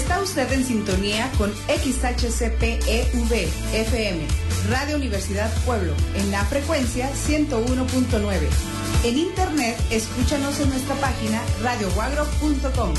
Está usted en sintonía con XHCPEV FM, Radio Universidad Pueblo, en la frecuencia 101.9. En internet, escúchanos en nuestra página radiohuagro.com.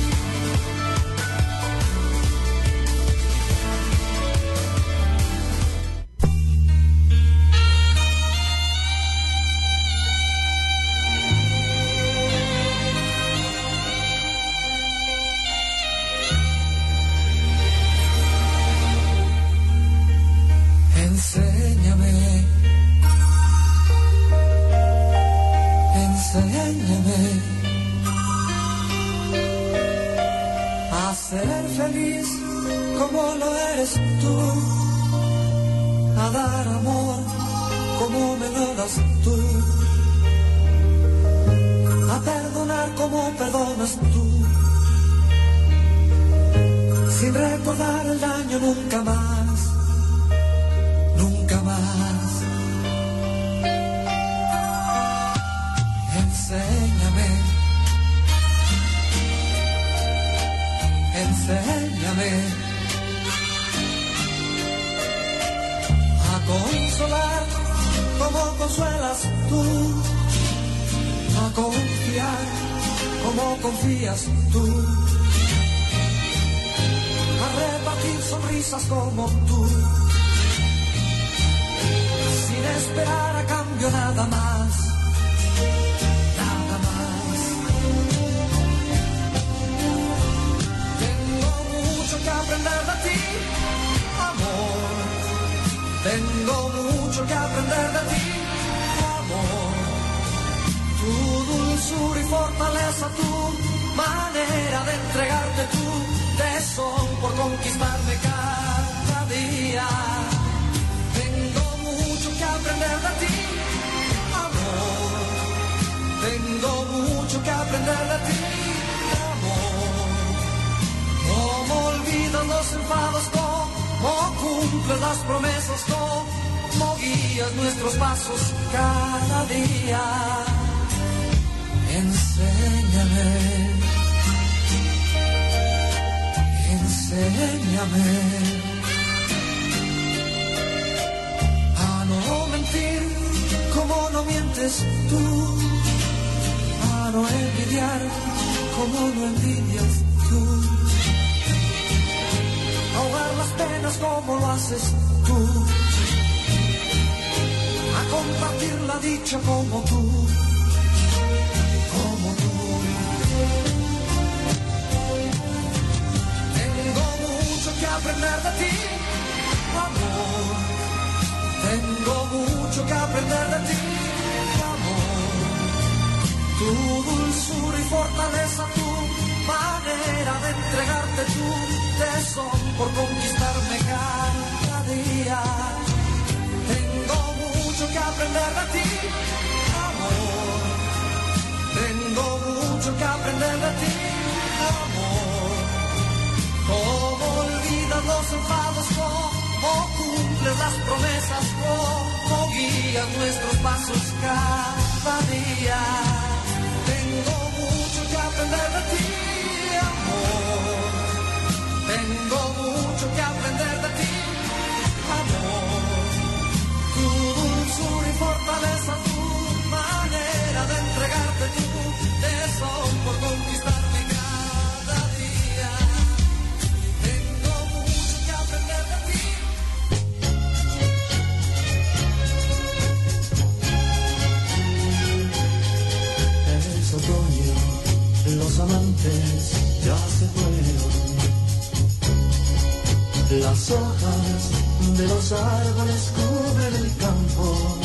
Las hojas de los árboles cubren el campo,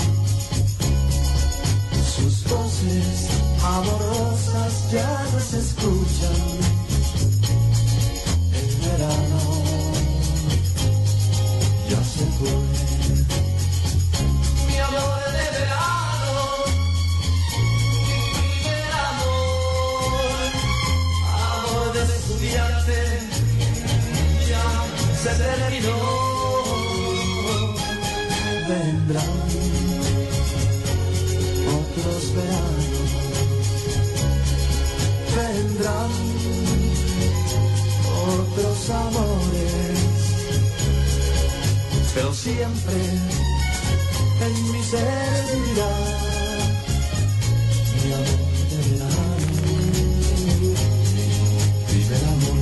sus voces amorosas ya no se escuchan. El verano ya se fue. Mi amor de verano, mi primer amor de estudiante, se terminó. Vendrán otros veranos, vendrán otros pero siempre en mi ser vivirá mi amor de verano, primer amor,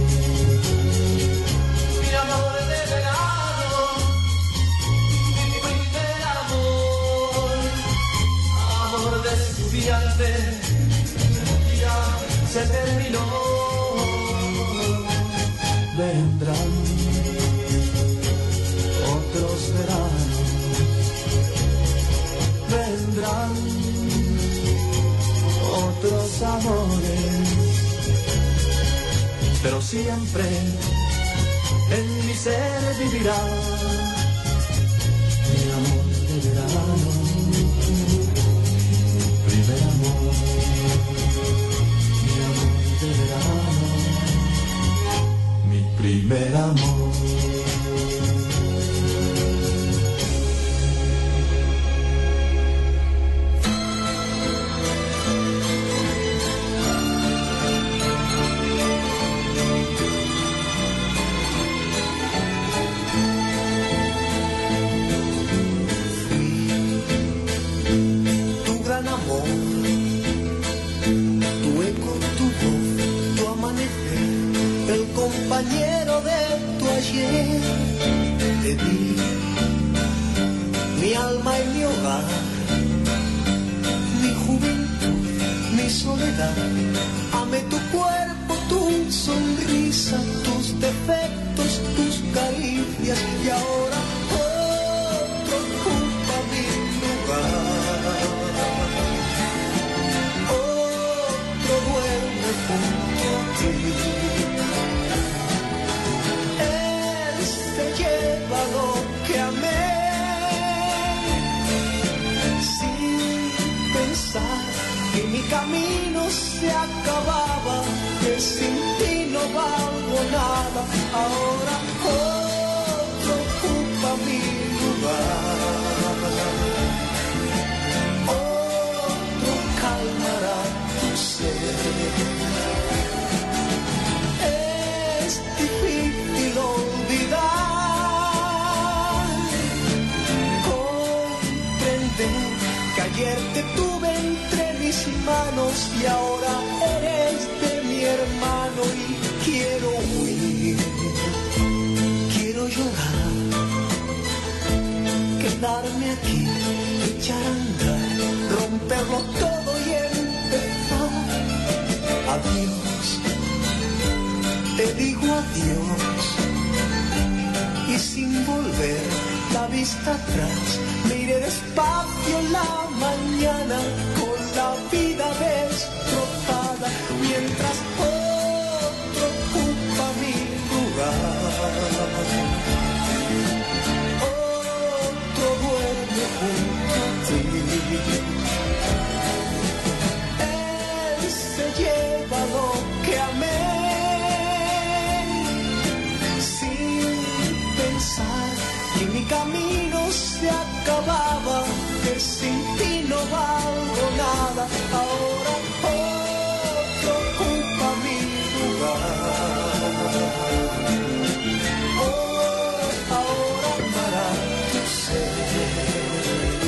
mi amor de verano, mi primer amor, amor de estudiante, ya se terminó. Vendrán otros veranos, vendrán otros amores, pero siempre en mi ser vivirá mi amor de verano, primer amor, mi amor de verano, mi primer amor. Compañero de tu ayer, te di mi alma y mi hogar, mi juventud, mi soledad. Amé tu cuerpo, tu sonrisa, tus defectos, tus caricias, y ahora otro ocupa mi lugar, otro duerme junto a ti. Lleva lo que amé, sin pensar que mi camino se acababa, que sin ti no valgo nada. Ahora otro ocupa mi lugar, otro calmará tu sed. Es difícil olvidar, que ayer te tuve entre mis manos y ahora eres de mi hermano, y quiero huir, quiero llorar, quedarme aquí, echar a andar, romperlo todo y empezar. Adiós, te digo adiós, y sin volver la vista atrás, me iré despacio en la mañana con la vida destrozada, mientras otro ocupa mi lugar, otro duerme junto a ti. Él se lleva lo que amé, sin pensar que mi camino se acababa, que sin ti no valgo nada. Ahora otro ocupa mi lugar, ahora para tu ser,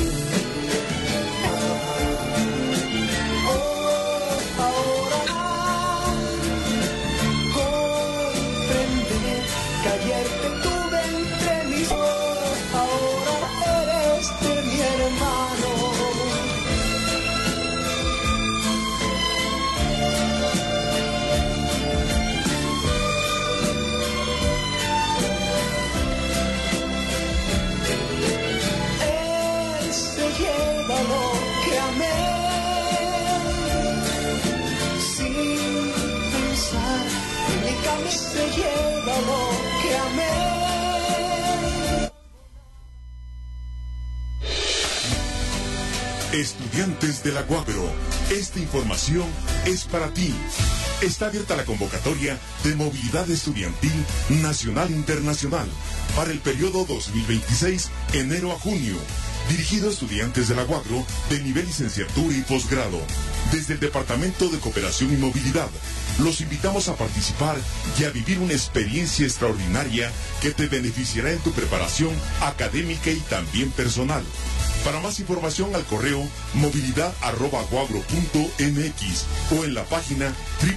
ahora comprender que ayer te tuve entre mis ojos, ahora eres de mi hermano. Él se lleva lo que amé, sin pensar en mi camino, se lleva lo que amé. Estudiantes de la Guabro, esta información es para ti. Está abierta la convocatoria de movilidad estudiantil nacional e internacional para el periodo 2026, enero a junio, dirigido a estudiantes de la Guabro de nivel licenciatura y posgrado. Desde el Departamento de Cooperación y Movilidad, los invitamos a participar y a vivir una experiencia extraordinaria que te beneficiará en tu preparación académica y también personal. Para más información al correo movilidad@guagro.mx o en la página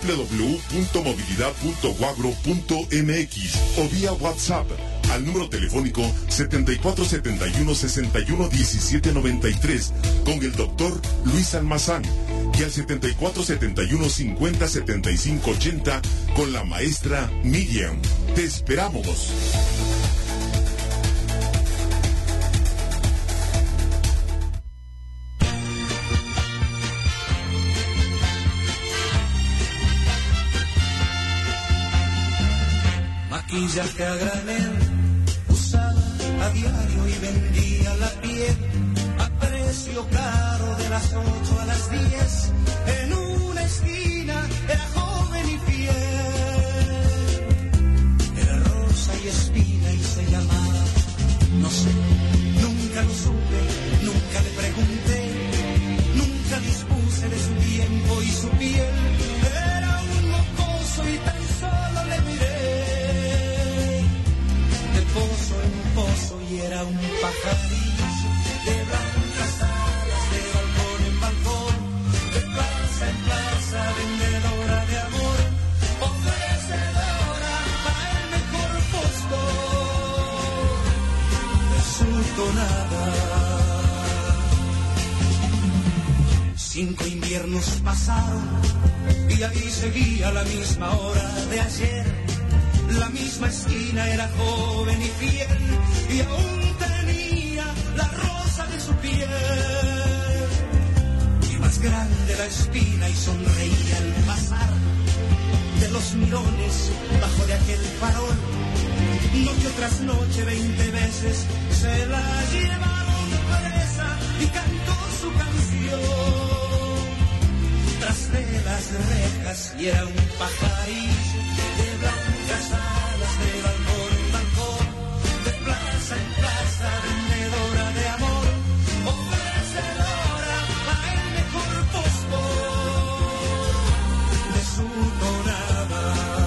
www.movilidad.guagro.mx o vía WhatsApp al número telefónico 7471-611793 con el doctor Luis Almazán y al 7471-507580 con la maestra Miriam. ¡Te esperamos! Maquillaje a granel, usaba a diario y vendía la piel a precio caro de las 8 a las 10. En una esquina era joven y fiel, era rosa y espina y se llamaba, no sé, nunca lo supe, nunca le pregunté, nunca dispuse de su tiempo y su piel. Era un mocoso y tan solo le miré. Pozo en pozo y era un pajarillo de blancas alas, de balcón en balcón, de plaza en plaza, vendedora de amor, ofrecedora para el mejor postor de su tonada. 5 inviernos pasaron y ahí seguía la misma hora de ayer. La misma esquina era joven y fiel y aún tenía la rosa de su piel. Y más grande la espina y sonreía al pasar de los mirones bajo de aquel farol. Noche tras noche 20 veces se la llevaron presa y cantó su canción tras de las rejas y era un pajarillo de blancas alas, de balcón en balcón, de plaza en plaza, vendedora de amor, ofrecedora para el mejor postor de su tonada.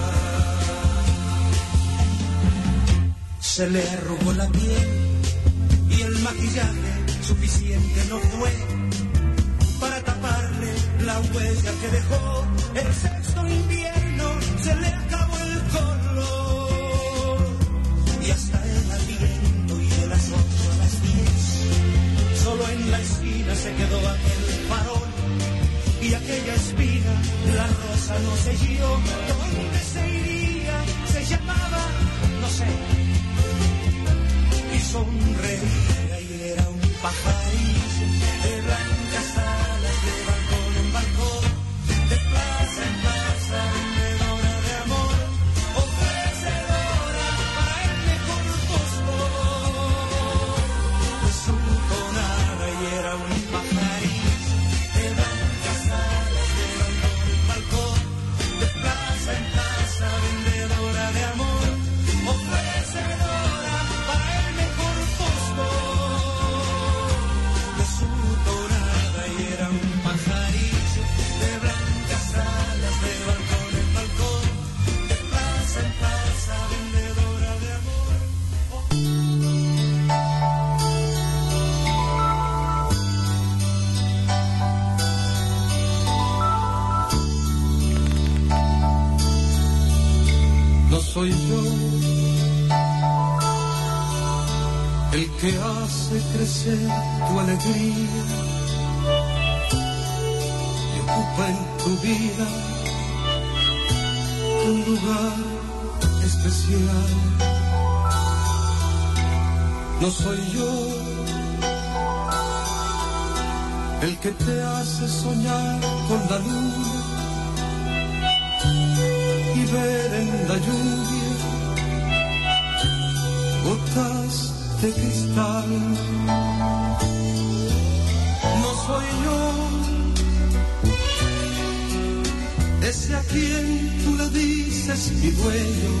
Se le arrugó la piel y el maquillaje suficiente no fue para taparle la huella que dejó. El 6º invierno se le acabó el color y hasta el aliento, y de las 8 a las 10 solo en la esquina se quedó aquel farol y aquella espina, la rosa no selló. ¿Dónde se iría? Se llamaba, no sé, y sonreía y era un pajarillo de blancas alas, de balcón en balcón, de plaza en plaza, vendedora de amor, ofrecedora para el mejor postor de su tonada. Y era un pajarillo de blancas alas, de balcón en balcón, de plaza en plaza, vendedora de amor, ofrecedora para el mejor postor de su tonada. Y era un pajarillo de blancas alas, de balcón en balcón, de plaza en plaza, vendedora de amor. No soy yo el que hace crecer tu alegría y ocupa en tu vida un lugar especial. No soy yo el que te hace soñar con la luna y ver en la lluvia gotas de cristal. No soy yo ese a quien tú le dices mi dueño.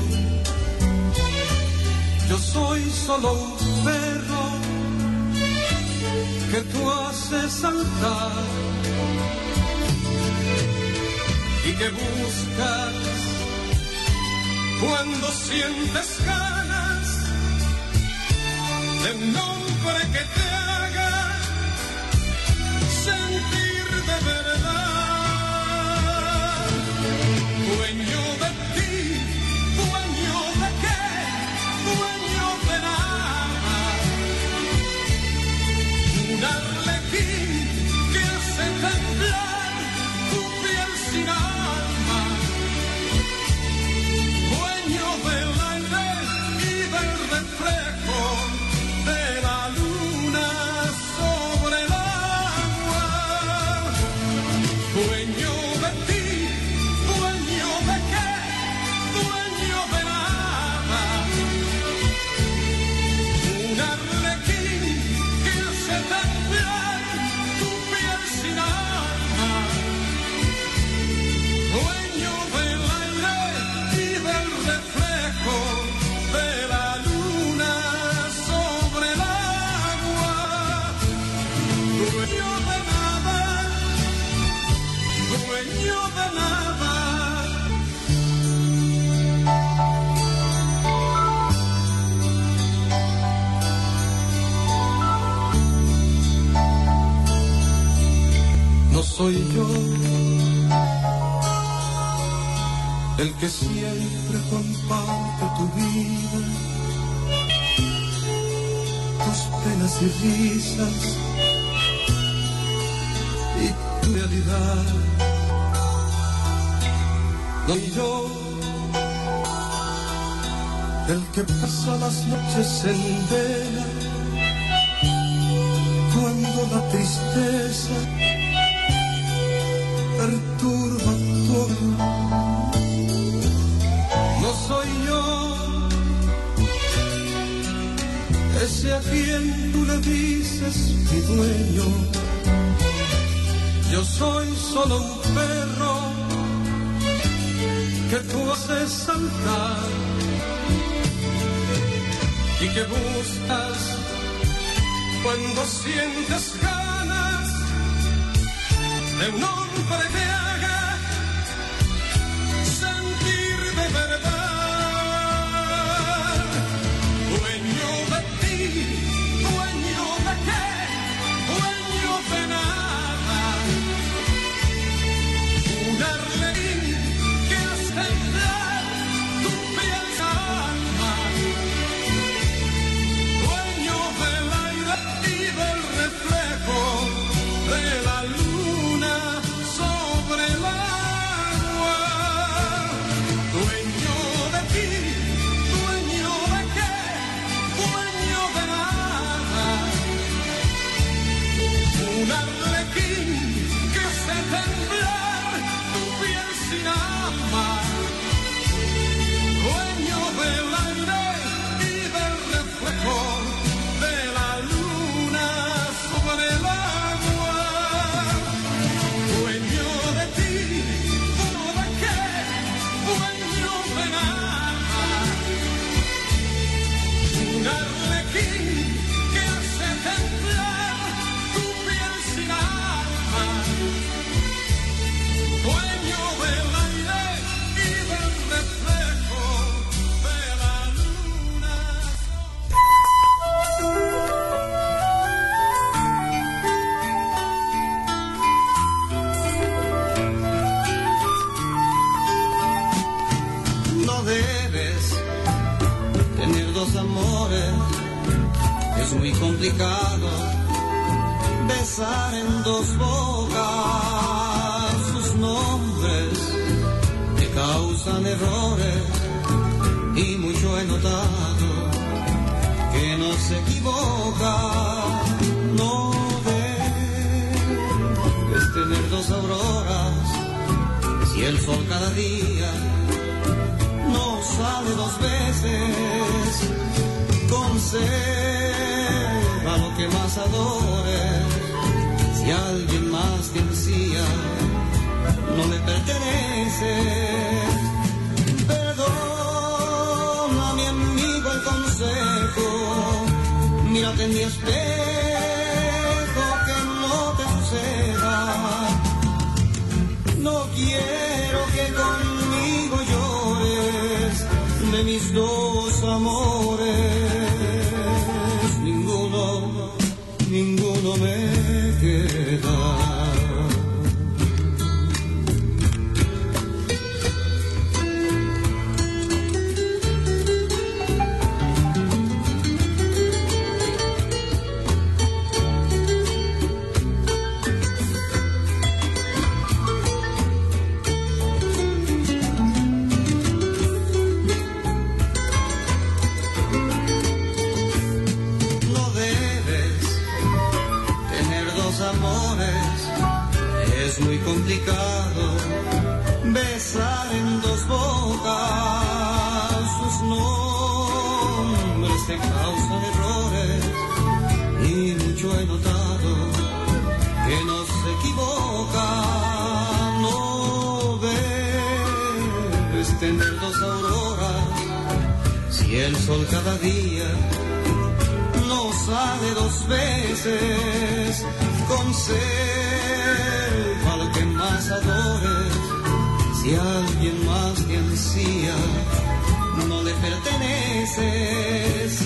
Yo soy solo un perro que tú haces saltar y que buscas cuando sientes ganas de un hombre que te haga sentir de verdad. Dueño de ti, dueño de qué, dueño de nada. Un arlequín que hace temblar tu piel sin alma. Dueño del aire y del reflejo de la luna sobre el agua. Dueño de ti, dueño de qué, dueño de nada. Un arlequín que hace temblar tu piel sin alma. Dueño del aire y del reflejo de la luna sobre el agua. Dueño de nada, dueño de nada. No soy yo el que siempre comparte tu vida, tus penas y risas y tu realidad. No soy yo el que pasa las noches en vela cuando la tristeza perturba todo. No soy yo ese a quien tú le dices mi dueño. Yo soy solo un perro que tú haces saltar y que buscas cuando sientes ganas de un hombre que haga sentir de verdad. Dueño de ti, dueño de qué, dueño de nada. Un arlequín que hace temblar tu piel sin alma. Dueño del aire y del reflejo de la luna sobre el agua. Dueño de ti, dueño de qué, dueño de nada. Un arlequín que hace temblar tu piel sin alma. Dueño del aire y del reflejo de la luna sobre el agua. Dueño de ti, dueño de qué, dueño de nada. Un arlequín que hace temblar tu piel sin alma. Dueño del aire y del reflejo de la luna. No debes tener dos amores, es muy complicado besar en dos bocas. Sus nombres te causan errores y mucho he notado que no se equivoca. No debes tener dos auroras si el sol cada día no sale dos veces. Conserva lo que más adores. Si alguien más te ansía, no le pertenece. Perdona, mi amigo, el consejo. Mírate en mi espejo, que no te suceda. No quiero de mis dos amores, ninguno me queda. Muy complicado besar en dos bocas, sus nombres te causan errores y mucho he notado que no se equivoca. No debes tener dos auroras si el sol cada día no sale dos veces. Conserva lo que más adores, si alguien más te ansía, no le perteneces.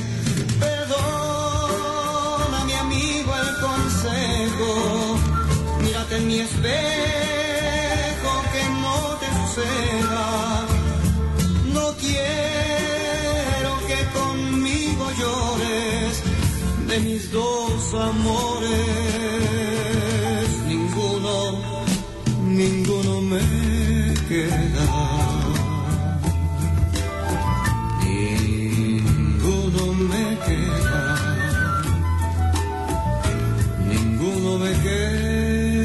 Perdona, mi amigo, el consejo, mírate en mi espejo, que no te suceda. No quiero que conmigo llores de mis dos amores. Ninguno me queda. Ninguno me queda. Ninguno me queda.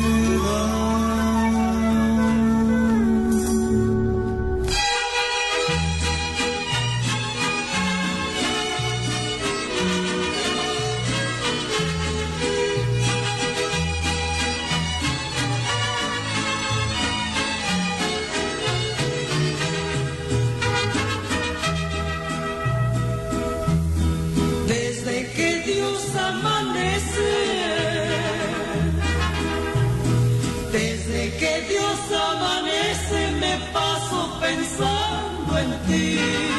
Pensando en ti,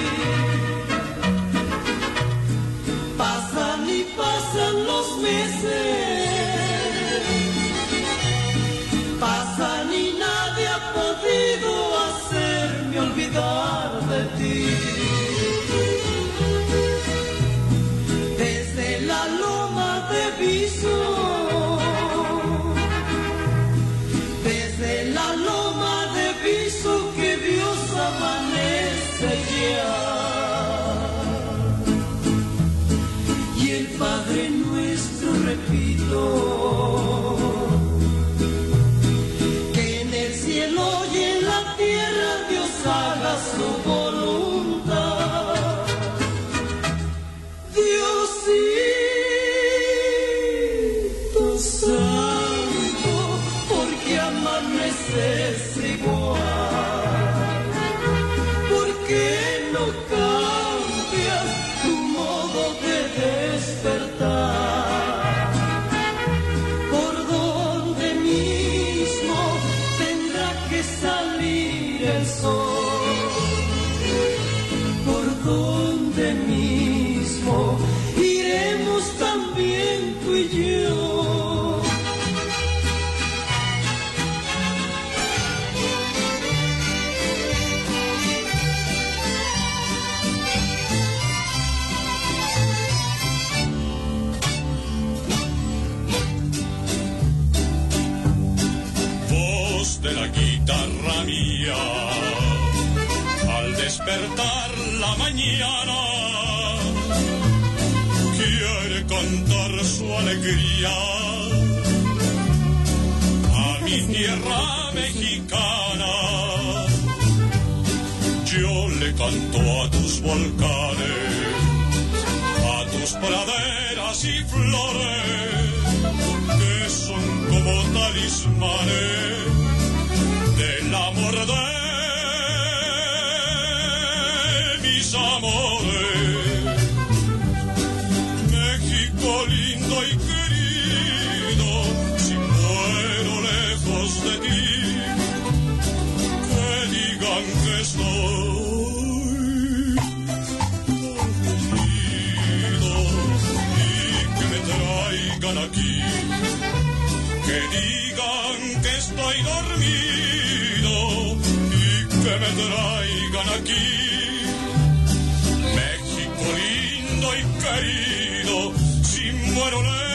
pasan y pasan los meses, pasan y nadie ha podido hacerme olvidar de ti. Desde la loma de Viso, desde la loma de Viso que Dios amanece ya, y el Padre nuestro repito, que en el cielo y en la tierra Dios haga su voluntad. Diosito santo, porque amaneces igual, porque no cambias tu modo de despertar. Por donde mismo tendrá que salir el sol, por donde mismo iremos también tú y yo. De la guitarra mía, al despertar la mañana, quiere cantar su alegría a mi tierra mexicana. Yo le canto a tus volcanes, a tus praderas y flores, que son como talismanes del amor de mis amores. México lindo y querido, si muero lejos de ti, que digan que estoy que me traigan aquí. México lindo y querido, si muero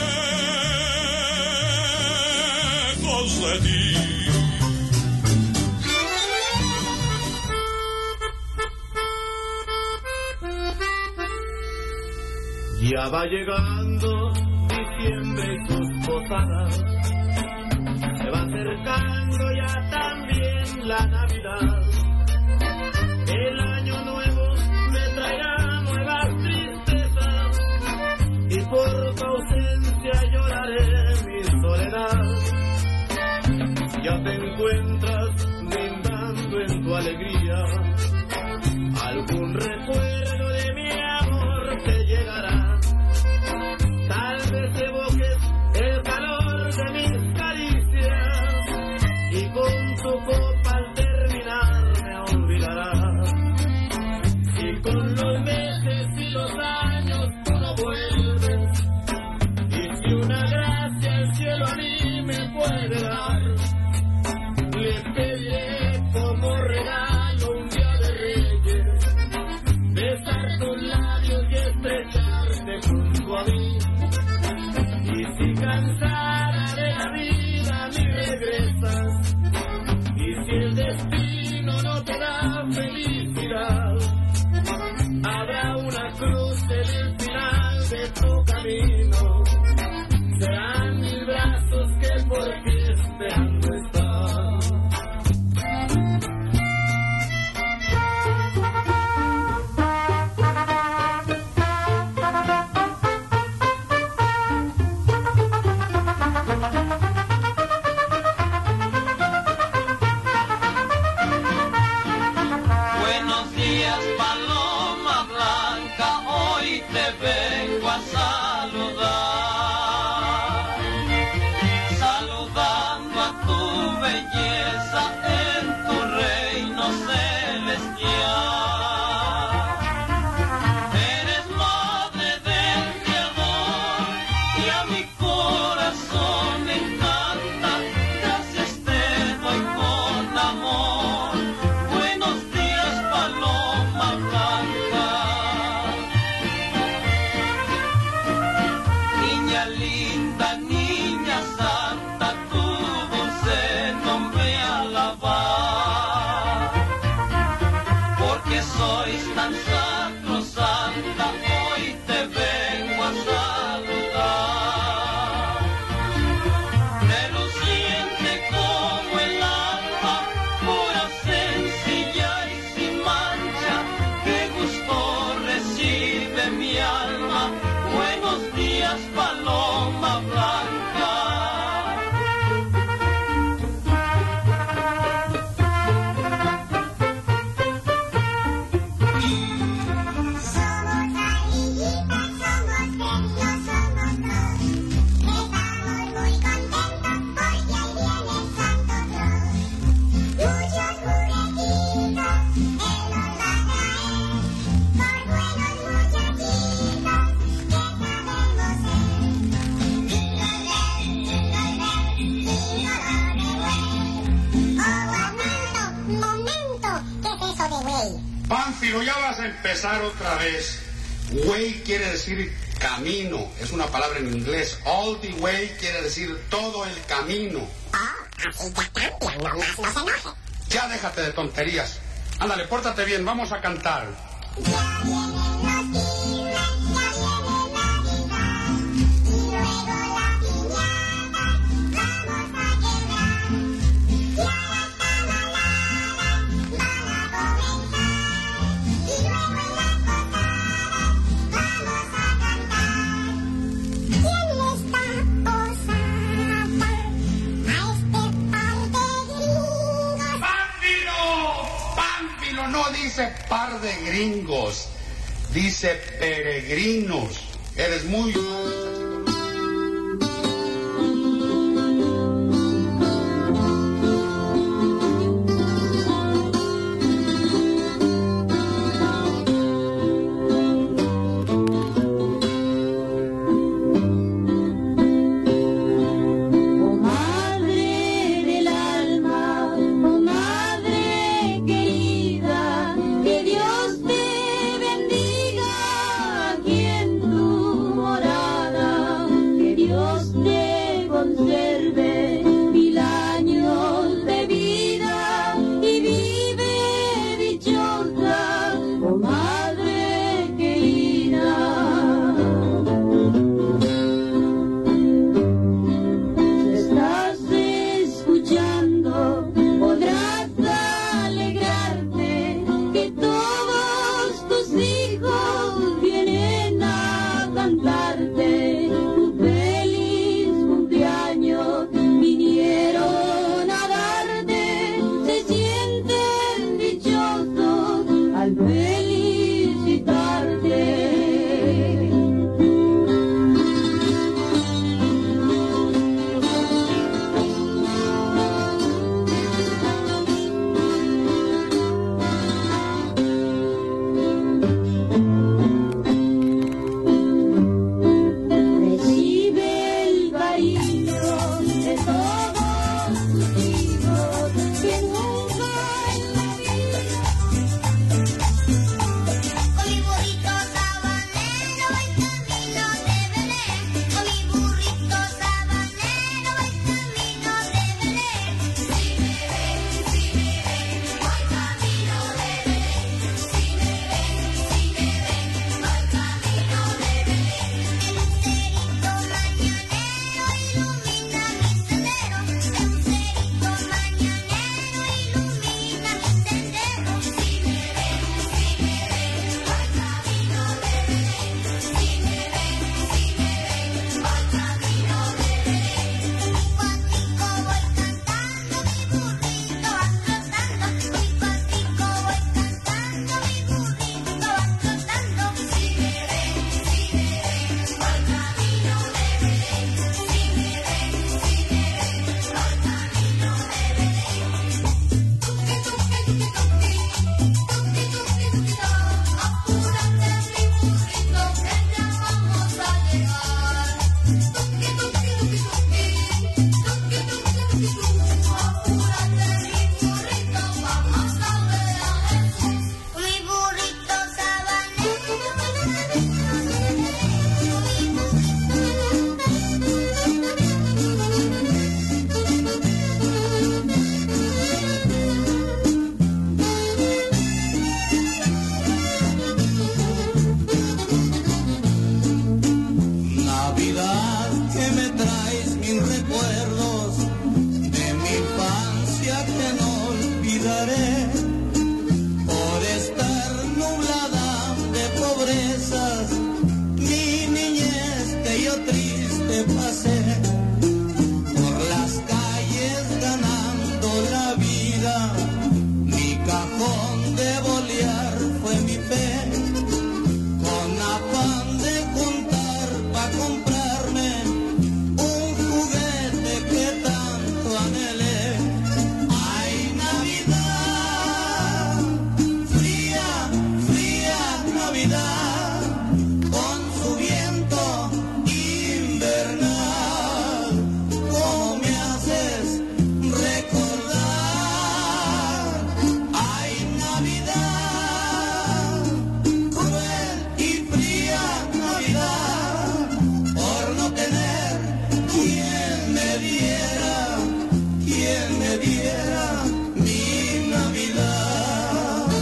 lejos de ti. Ya va llegando diciembre y sus posadas, se va acercando ya también la Navidad. El año nuevo me traerá nuevas tristezas y por tu ausencia lloraré mi soledad. Ya te encuentras brindando en tu alegría, algún recuerdo de mi amor te llegará. Tal vez evoques el calor de mis caricias y con tu copa al terminar me olvidarás. Y con los meses y los años tú no vuelves, y si una gracia el cielo a mí me puede dar, le pediré como regalo un día de Reyes, besar tus labios y estrecharte junto a mí. Y si cansada de la vida me regresas, y si el destino no te da felicidad, habrá una cruz en el final de tu camino, serán mis brazos que por ti esperando están. Pánfilo, ya vas a empezar otra vez. Way quiere decir camino, es una palabra en inglés. All the way quiere decir todo el camino. Así ya cambia, no más no se enoje. Ya déjate de tonterías. Ándale, pórtate bien, vamos a cantar. Ya vienen los cines, ya viene Navidad, y luego la piñata vamos a quebrar. Ya las tamaladas van a comenzar, y luego en las posadas vamos a cantar. ¿Quién le está posada a este par de gringos? ¡Pánfilo! ¡Pánfilo! No dice par de gringos, dice peregrinos. Eres muy... Madre del alma, oh madre querida. de bolear fue mi fe, con afán de juntar pa' comprarme un juguete que tanto anhelé. Ay, Navidad, fría, fría Navidad, con su viento invernal, ¿cómo me haces recordar? Ay, Navidad, cruel y fría Navidad, por no tener quien me diera mi Navidad.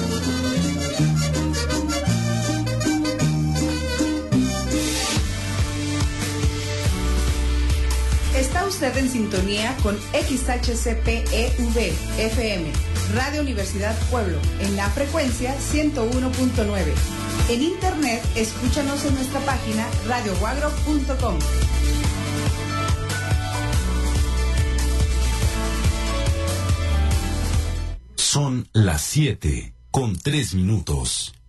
Está usted en sintonía con XHCPEV FM, Radio Universidad Pueblo, en la frecuencia 101.9. En internet, escúchanos en nuestra página radioguagro.com. Son las 7:03.